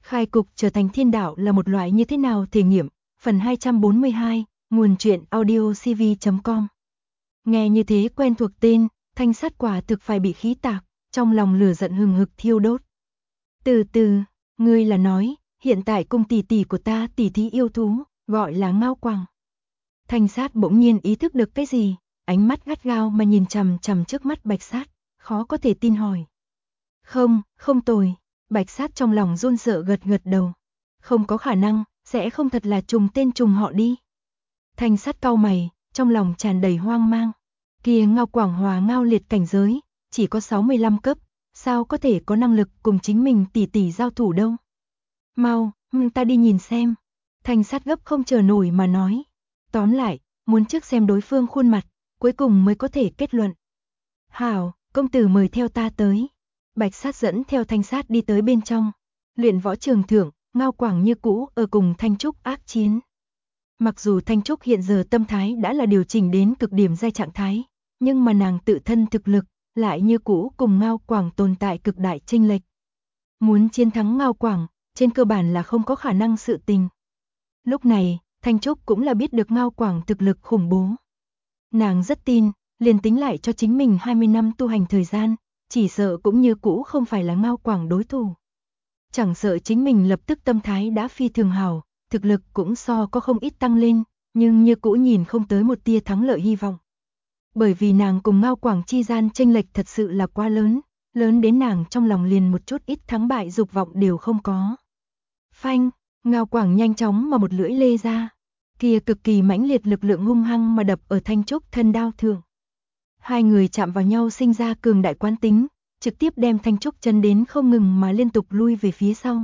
Khai cục trở thành thiên đạo là một loại như thế nào thể nghiệm, phần 242, nguồn truyện audiocv.com. Nghe như thế quen thuộc tên, Thanh Sát quả thực phải bị khí tạc, trong lòng lửa giận hừng hực thiêu đốt. Từ từ, ngươi là nói, hiện tại cung tỷ tỷ của ta tỷ thí yêu thú, gọi là Ngao Quảng. Thanh Sát bỗng nhiên ý thức được cái gì, ánh mắt gắt gao mà nhìn chằm chằm trước mắt Bạch Sát, khó có thể tin hỏi. Không tồi. Bạch Sát trong lòng run sợ gật gật đầu. Không có khả năng, sẽ không thật là trùng tên trùng họ đi. Thanh Sát cau mày, trong lòng tràn đầy hoang mang. Kia Ngao Quảng hòa Ngao Liệt cảnh giới, chỉ có 65 cấp, sao có thể có năng lực cùng chính mình tỷ tỷ giao thủ đâu. Mau, ta đi nhìn xem. Thanh Sát gấp không chờ nổi mà nói. Tóm lại, muốn trước xem đối phương khuôn mặt, cuối cùng mới có thể kết luận. Hảo, công tử mời theo ta tới. Bạch Sát dẫn theo Thanh Sát đi tới bên trong. Luyện võ trường thượng, Ngao Quảng như cũ ở cùng Thanh Trúc ác chiến. Mặc dù Thanh Trúc hiện giờ tâm thái đã là điều chỉnh đến cực điểm giai trạng thái, nhưng mà nàng tự thân thực lực lại như cũ cùng Ngao Quảng tồn tại cực đại chênh lệch. Muốn chiến thắng Ngao Quảng, trên cơ bản là không có khả năng sự tình. Lúc này, Thanh Trúc cũng là biết được Ngao Quảng thực lực khủng bố. Nàng rất tin, liền tính lại cho chính mình 20 năm tu hành thời gian, chỉ sợ cũng như cũ không phải là Ngao Quảng đối thủ. Chẳng sợ chính mình lập tức tâm thái đã phi thường hảo, thực lực cũng so có không ít tăng lên, nhưng như cũ nhìn không tới một tia thắng lợi hy vọng. Bởi vì nàng cùng Ngao Quảng chi gian chênh lệch thật sự là quá lớn, lớn đến nàng trong lòng liền một chút ít thắng bại dục vọng đều không có. Phanh, Ngao Quảng nhanh chóng mà một lưỡi lê ra, kia cực kỳ mãnh liệt lực lượng hung hăng mà đập ở Thanh Trúc thân đao thượng. Hai người chạm vào nhau sinh ra cường đại quán tính, trực tiếp đem Thanh Trúc chân đến không ngừng mà liên tục lui về phía sau.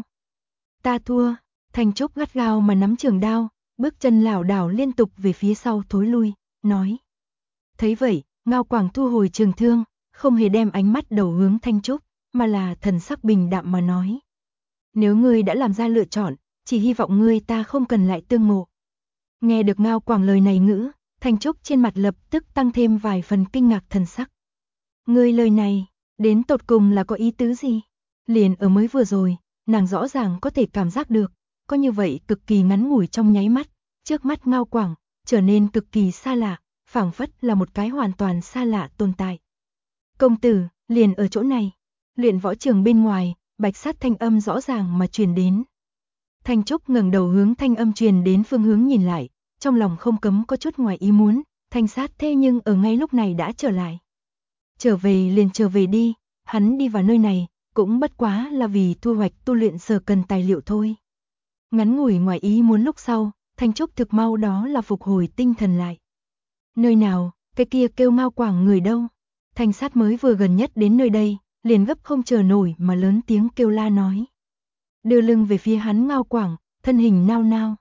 Ta thua, Thanh Trúc gắt gao mà nắm trường đao, bước chân lảo đảo liên tục về phía sau thối lui, nói. Thấy vậy, Ngao Quảng thu hồi trường thương, không hề đem ánh mắt đầu hướng Thanh Trúc, mà là thần sắc bình đạm mà nói. Nếu ngươi đã làm ra lựa chọn, chỉ hy vọng ngươi ta không cần lại tương ngộ. Nghe được Ngao Quảng lời này ngữ, Thanh Trúc trên mặt lập tức tăng thêm vài phần kinh ngạc thần sắc. Ngươi lời này, đến tột cùng là có ý tứ gì? Liền ở mới vừa rồi, nàng rõ ràng có thể cảm giác được, có như vậy cực kỳ ngắn ngủi trong nháy mắt, trước mắt Ngao Quảng, trở nên cực kỳ xa lạ, phảng phất là một cái hoàn toàn xa lạ tồn tại. Công tử, liền ở chỗ này, luyện võ trường bên ngoài, Bạch Sát thanh âm rõ ràng mà truyền đến. Thanh Trúc ngẩng đầu hướng thanh âm truyền đến phương hướng nhìn lại, trong lòng không cấm có chút ngoài ý muốn, Thanh Sát thế nhưng ở ngay lúc này đã trở lại. Trở về liền trở về đi, hắn đi vào nơi này, cũng bất quá là vì thu hoạch tu luyện sở cần tài liệu thôi. Ngắn ngủi ngoài ý muốn lúc sau, Thanh Trúc thực mau đó là phục hồi tinh thần lại. Nơi nào, cái kia kêu Ngao Quảng người đâu? Thanh Sát mới vừa gần nhất đến nơi đây, liền gấp không chờ nổi mà lớn tiếng kêu la nói. Đưa lưng về phía hắn Ngao Quảng, thân hình nao nao.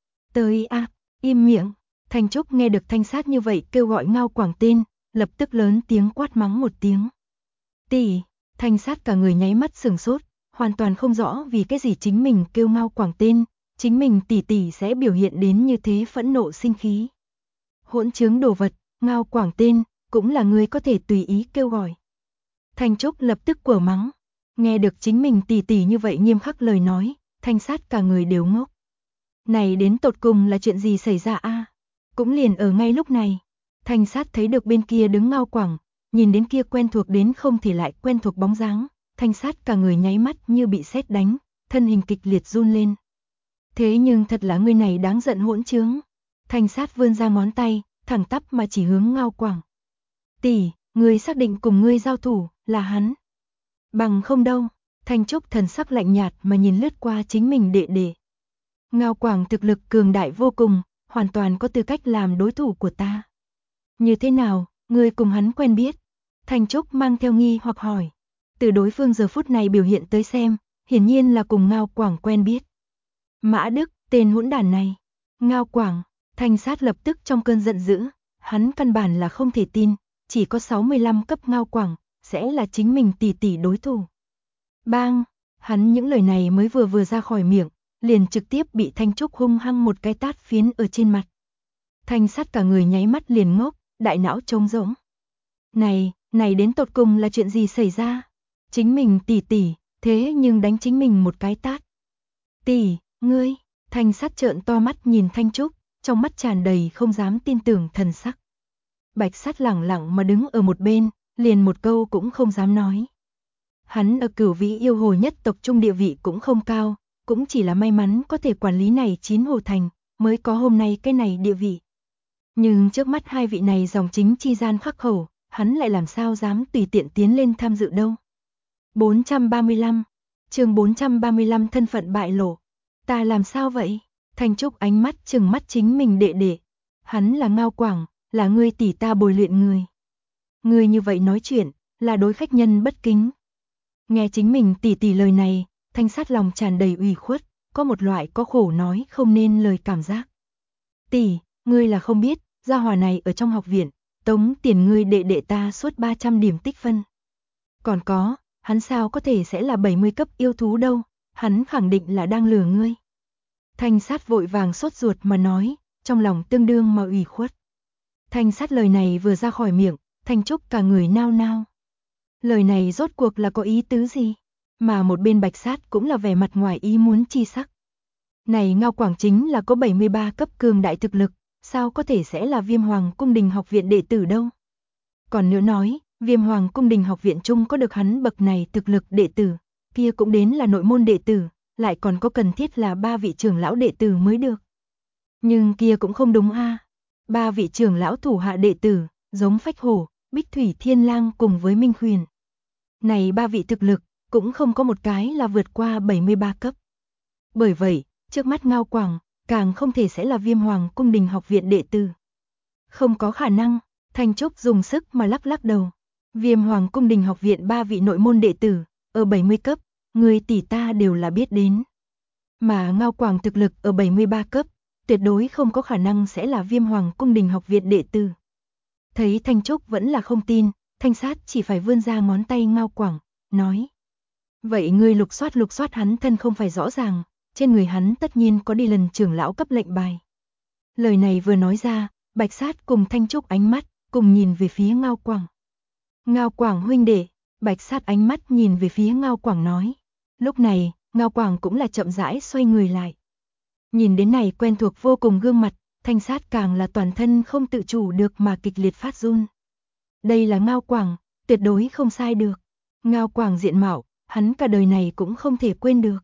Tới a, im miệng. Thanh Trúc nghe được Thanh Sát như vậy kêu gọi Ngao Quảng tên, lập tức lớn tiếng quát mắng một tiếng. Tỷ, Thanh Sát cả người nháy mắt sửng sốt, hoàn toàn không rõ vì cái gì chính mình kêu Ngao Quảng tên, chính mình tỷ tỷ sẽ biểu hiện đến như thế phẫn nộ sinh khí. Hỗn trướng đồ vật, Ngao Quảng tên, cũng là người có thể tùy ý kêu gọi. Thanh Trúc lập tức quở mắng, nghe được chính mình tỷ tỷ như vậy nghiêm khắc lời nói, Thanh Sát cả người đều ngốc. Này đến tột cùng là chuyện gì xảy ra a? Cũng liền ở ngay lúc này, Thanh Sát thấy được bên kia đứng Ngao Quảng, nhìn đến kia quen thuộc đến không thể lại quen thuộc bóng dáng, Thanh Sát cả người nháy mắt như bị sét đánh, thân hình kịch liệt run lên. Thế nhưng thật là người này đáng giận hỗn trướng. Thanh Sát vươn ra ngón tay, thẳng tắp mà chỉ hướng Ngao Quảng. Tỷ, ngươi xác định cùng ngươi giao thủ, là hắn. Bằng không đâu, Thanh Trúc thần sắc lạnh nhạt mà nhìn lướt qua chính mình đệ đệ. Ngao Quảng thực lực cường đại vô cùng, hoàn toàn có tư cách làm đối thủ của ta. Như thế nào, ngươi cùng hắn quen biết? Thanh Trúc mang theo nghi hoặc hỏi. Từ đối phương giờ phút này biểu hiện tới xem, hiển nhiên là cùng Ngao Quảng quen biết. Mã Đức, tên hỗn đản này. Ngao Quảng, Thanh Sát lập tức trong cơn giận dữ, hắn căn bản là không thể tin, chỉ có 65 cấp Ngao Quảng, sẽ là chính mình tỷ tỷ đối thủ. Bang, hắn những lời này mới vừa ra khỏi miệng, liền trực tiếp bị Thanh Trúc hung hăng một cái tát phiến ở trên mặt. Thanh Sát cả người nháy mắt liền ngốc, đại não trống rỗng. Này đến tột cùng là chuyện gì xảy ra? Chính mình tỷ tỷ, thế nhưng đánh chính mình một cái tát. Tỷ, ngươi, Thanh Sắt trợn to mắt nhìn Thanh Trúc, trong mắt tràn đầy không dám tin tưởng thần sắc. Bạch Sắt lẳng lặng mà đứng ở một bên, liền một câu cũng không dám nói. Hắn ở Cửu Vĩ yêu hồ nhất tộc trung địa vị cũng không cao, cũng chỉ là may mắn có thể quản lý này 9 hồ thành, mới có hôm nay cái này địa vị. Nhưng trước mắt hai vị này dòng chính chi gian khắc khẩu, hắn lại làm sao dám tùy tiện tiến lên tham dự đâu. 435, chương 435 thân phận bại lộ. Ta làm sao vậy? Thanh Trúc ánh mắt trừng mắt chính mình đệ đệ. Hắn là Ngao Quảng, là ngươi tỷ ta bồi luyện người. Ngươi như vậy nói chuyện, là đối khách nhân bất kính. Nghe chính mình tỷ tỷ lời này, Thanh Sát lòng tràn đầy ủy khuất, có một loại có khổ nói không nên lời cảm giác. Tỷ, ngươi là không biết, gia hỏa này ở trong học viện, tống tiền ngươi đệ đệ ta suốt 300 điểm tích phân. Còn có, hắn sao có thể sẽ là 70 cấp yêu thú đâu, hắn khẳng định là đang lừa ngươi. Thanh Sát vội vàng sốt ruột mà nói, trong lòng tương đương mà ủy khuất. Thanh Sát lời này vừa ra khỏi miệng, Thanh Trúc cả người nao nao. Lời này rốt cuộc là có ý tứ gì? Mà một bên Bạch Sát cũng là vẻ mặt ngoài ý muốn chi sắc. Này Ngao Quảng chính là có 73 cấp cường đại thực lực, sao có thể sẽ là Viêm Hoàng Cung Đình học viện đệ tử đâu? Còn nữa nói, Viêm Hoàng Cung Đình học viện chung có được hắn bậc này thực lực đệ tử, kia cũng đến là nội môn đệ tử, lại còn có cần thiết là 3 vị trưởng lão đệ tử mới được. Nhưng kia cũng không đúng a. 3 vị trưởng lão thủ hạ đệ tử, giống Phách Hổ, Bích Thủy Thiên Lang cùng với Minh Khuyển. Này 3 vị thực lực, cũng không có một cái là vượt qua 73 cấp. Bởi vậy, trước mắt Ngao Quảng, càng không thể sẽ là Viêm Hoàng Cung Đình học viện đệ tử. Không có khả năng, Thanh Trúc dùng sức mà lắc lắc đầu. Viêm Hoàng Cung Đình học viện 3 vị nội môn đệ tử, ở 70 cấp, người tỷ ta đều là biết đến. Mà Ngao Quảng thực lực ở 73 cấp, tuyệt đối không có khả năng sẽ là Viêm Hoàng Cung Đình học viện đệ tử. Thấy Thanh Trúc vẫn là không tin, Thanh Sát chỉ phải vươn ra ngón tay Ngao Quảng, nói. Vậy ngươi lục soát hắn thân không phải rõ ràng, trên người hắn tất nhiên có đi lần trưởng lão cấp lệnh bài. Lời này vừa nói ra, Bạch Sát cùng Thanh Trúc ánh mắt, cùng nhìn về phía Ngao Quảng. Ngao Quảng huynh đệ, Bạch Sát ánh mắt nhìn về phía Ngao Quảng nói. Lúc này, Ngao Quảng cũng là chậm rãi xoay người lại. Nhìn đến này quen thuộc vô cùng gương mặt, Thanh Sát càng là toàn thân không tự chủ được mà kịch liệt phát run. Đây là Ngao Quảng, tuyệt đối không sai được. Ngao Quảng diện mạo, hắn cả đời này cũng không thể quên được.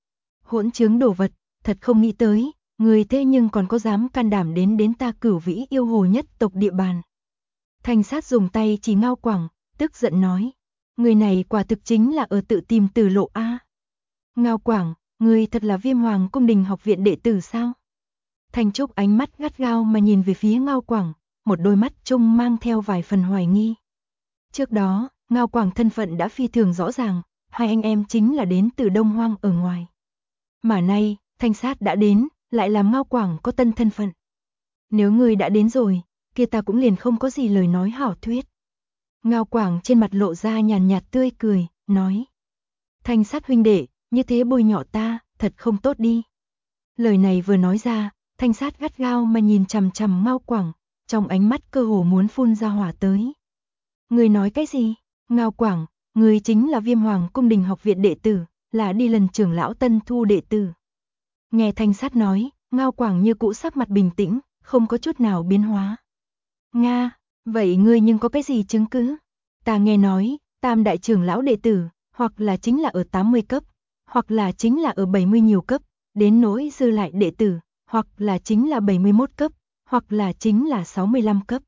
Hỗn trướng đồ vật, thật không nghĩ tới, người thế nhưng còn có dám can đảm đến ta Cửu Vĩ yêu hồ nhất tộc địa bàn. Thanh Sát dùng tay chỉ Ngao Quảng, tức giận nói, người này quả thực chính là ở tự tìm tử lộ a. Ngao Quảng, người thật là Viêm Hoàng Cung Đình học viện đệ tử sao? Thanh Trúc ánh mắt gắt gao mà nhìn về phía Ngao Quảng, một đôi mắt trông mang theo vài phần hoài nghi. Trước đó, Ngao Quảng thân phận đã phi thường rõ ràng, hai anh em chính là đến từ Đông Hoang ở ngoài. Mà nay, Thanh Sát đã đến, lại làm Ngao Quảng có tân thân phận. Nếu người đã đến rồi, kia ta cũng liền không có gì lời nói hảo thuyết. Ngao Quảng trên mặt lộ ra nhàn nhạt tươi cười, nói. Thanh Sát huynh đệ, như thế bôi nhọ ta, thật không tốt đi. Lời này vừa nói ra, Thanh Sát gắt gao mà nhìn chằm chằm Ngao Quảng, trong ánh mắt cơ hồ muốn phun ra hỏa tới. Người nói cái gì? Ngao Quảng, người chính là Viêm Hoàng Cung Đình học viện đệ tử, là đi lần trưởng lão tân thu đệ tử. Nghe Thanh Sát nói, Ngao Quảng như cũ sắc mặt bình tĩnh, không có chút nào biến hóa. Nga, vậy ngươi nhưng có cái gì chứng cứ? Ta nghe nói, tam đại trưởng lão đệ tử, hoặc là chính là ở 80 cấp, hoặc là chính là ở 70 nhiều cấp, đến nỗi dư lại đệ tử, hoặc là chính là 71 cấp, hoặc là chính là 65 cấp.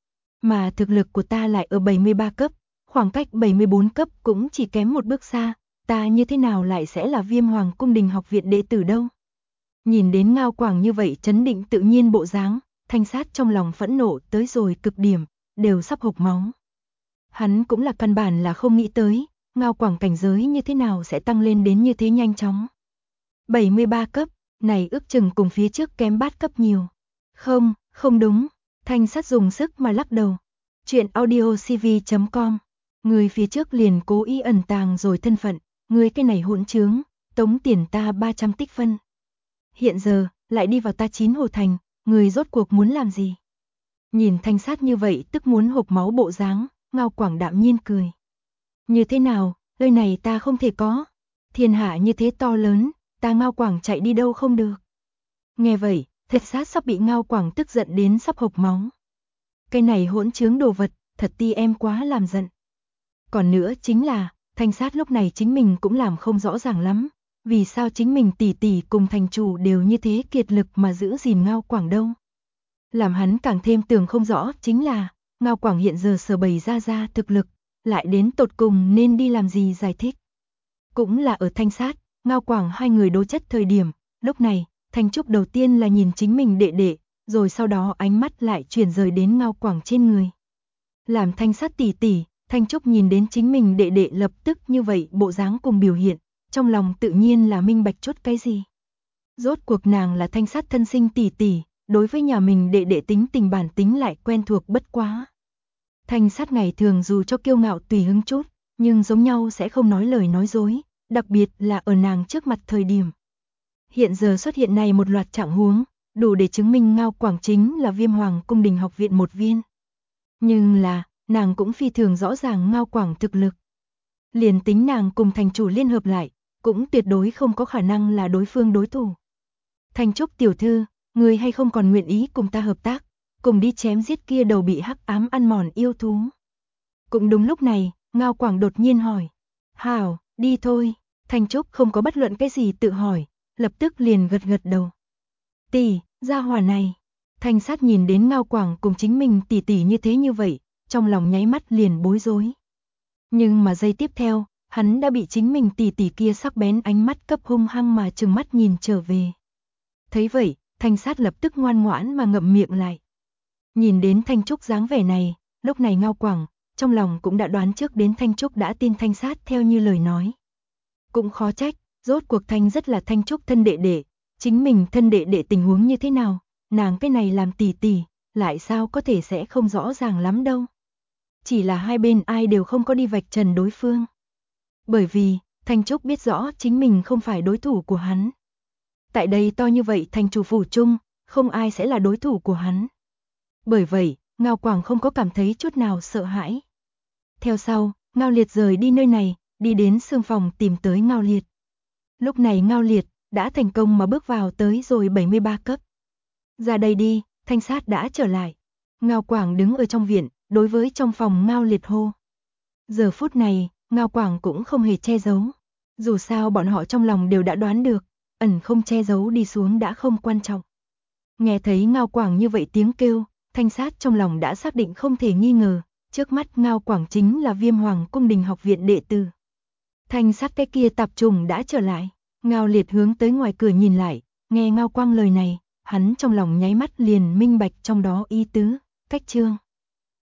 Mà thực lực của ta lại ở 73 cấp, khoảng cách 74 cấp cũng chỉ kém một bước xa, ta như thế nào lại sẽ là Viêm Hoàng Cung Đình học viện đệ tử đâu? Nhìn đến Ngao Quảng như vậy trấn định tự nhiên bộ dáng, Thanh Sát trong lòng phẫn nộ tới rồi cực điểm, đều sắp hộc máu. Hắn cũng là căn bản là không nghĩ tới, Ngao Quảng cảnh giới như thế nào sẽ tăng lên đến như thế nhanh chóng. 73 cấp, này ước chừng cùng phía trước kém bát cấp nhiều. Không, không đúng, Thanh Sát dùng sức mà lắc đầu. Chuyện audiocv.com, người phía trước liền cố ý ẩn tàng rồi thân phận, người cái này hỗn trướng, tống tiền ta 300 tích phân. Hiện giờ, lại đi vào ta 9 hồ thành, người rốt cuộc muốn làm gì? Nhìn Thanh Sát như vậy tức muốn hộc máu bộ dáng, Ngao Quảng đạm nhiên cười. Như thế nào, nơi này ta không thể có. Thiên hạ như thế to lớn, ta Ngao Quảng chạy đi đâu không được. Nghe vậy, Thanh Sát sắp bị Ngao Quảng tức giận đến sắp hộc máu. Cái này hỗn trướng đồ vật, thật ti em quá làm giận. Còn nữa chính là, Thanh Sát lúc này chính mình cũng làm không rõ ràng lắm, vì sao chính mình tỷ tỷ cùng thành chủ đều như thế kiệt lực mà giữ gìn Ngao Quảng đâu. Làm hắn càng thêm tưởng không rõ chính là, Ngao Quảng hiện giờ sở bày ra thực lực, lại đến tột cùng nên đi làm gì giải thích. Cũng là ở Thanh Sát, Ngao Quảng hai người đối chất thời điểm, lúc này, Thanh Trúc đầu tiên là nhìn chính mình đệ đệ, rồi sau đó ánh mắt lại chuyển rời đến Ngao Quảng trên người. Làm Thanh Sát tỷ tỷ, Thanh Trúc nhìn đến chính mình đệ đệ lập tức như vậy bộ dáng cùng biểu hiện, trong lòng tự nhiên là minh bạch chút cái gì. Rốt cuộc nàng là Thanh Sát thân sinh tỷ tỷ, đối với nhà mình đệ đệ tính tình bản tính lại quen thuộc bất quá. Thanh Sát ngày thường dù cho kiêu ngạo tùy hứng chút, nhưng giống nhau sẽ không nói lời nói dối, đặc biệt là ở nàng trước mặt thời điểm. Hiện giờ xuất hiện này một loạt trạng huống, đủ để chứng minh Ngao Quảng chính là Viêm Hoàng Cung Đình học viện một viên. Nhưng là, nàng cũng phi thường rõ ràng Ngao Quảng thực lực. Liền tính nàng cùng thành chủ liên hợp lại, cũng tuyệt đối không có khả năng là đối phương đối thủ. Thanh Trúc tiểu thư, người hay không còn nguyện ý cùng ta hợp tác, cùng đi chém giết kia đầu bị hắc ám ăn mòn yêu thú. Cũng đúng lúc này, Ngao Quảng đột nhiên hỏi. Hảo, đi thôi. Thanh Trúc không có bất luận cái gì tự hỏi, lập tức liền gật gật đầu. Tỷ, gia hỏa này. Thanh Sát nhìn đến Ngao Quảng cùng chính mình tỷ tỷ như thế như vậy, trong lòng nháy mắt liền bối rối. Nhưng mà giây tiếp theo, hắn đã bị chính mình tỷ tỷ kia sắc bén ánh mắt cấp hung hăng mà trừng mắt nhìn trở về. Thấy vậy, Thanh Sát lập tức ngoan ngoãn mà ngậm miệng lại. Nhìn đến Thanh Trúc dáng vẻ này, lúc này Ngao Quảng, trong lòng cũng đã đoán trước đến Thanh Trúc đã tin Thanh Sát theo như lời nói. Cũng khó trách, rốt cuộc Thanh rất là Thanh Trúc thân đệ đệ, chính mình thân đệ đệ tình huống như thế nào, nàng cái này làm tỷ tỷ, lại sao có thể sẽ không rõ ràng lắm đâu. Chỉ là hai bên ai đều không có đi vạch trần đối phương. Bởi vì, Thanh Trúc biết rõ chính mình không phải đối thủ của hắn. Tại đây to như vậy thành chủ phủ chung, không ai sẽ là đối thủ của hắn. Bởi vậy, Ngao Quảng không có cảm thấy chút nào sợ hãi. Theo sau, Ngao Liệt rời đi nơi này, đi đến xương phòng tìm tới Ngao Liệt. Lúc này Ngao Liệt đã thành công mà bước vào tới rồi 73 cấp. Ra đây đi, Thanh Sát đã trở lại. Ngao Quảng đứng ở trong viện, đối với trong phòng Ngao Liệt hô. Giờ phút này, Ngao Quảng cũng không hề che giấu. Dù sao bọn họ trong lòng đều đã đoán được, ẩn không che giấu đi xuống đã không quan trọng. Nghe thấy Ngao Quảng như vậy tiếng kêu, Thanh Sát trong lòng đã xác định không thể nghi ngờ, trước mắt Ngao Quảng chính là Viêm Hoàng Cung Đình học viện đệ tử. Thanh Sát cái kia tạp trùng đã trở lại, Ngao Liệt hướng tới ngoài cửa nhìn lại, nghe Ngao Quang lời này, hắn trong lòng nháy mắt liền minh bạch trong đó ý tứ, cách chương.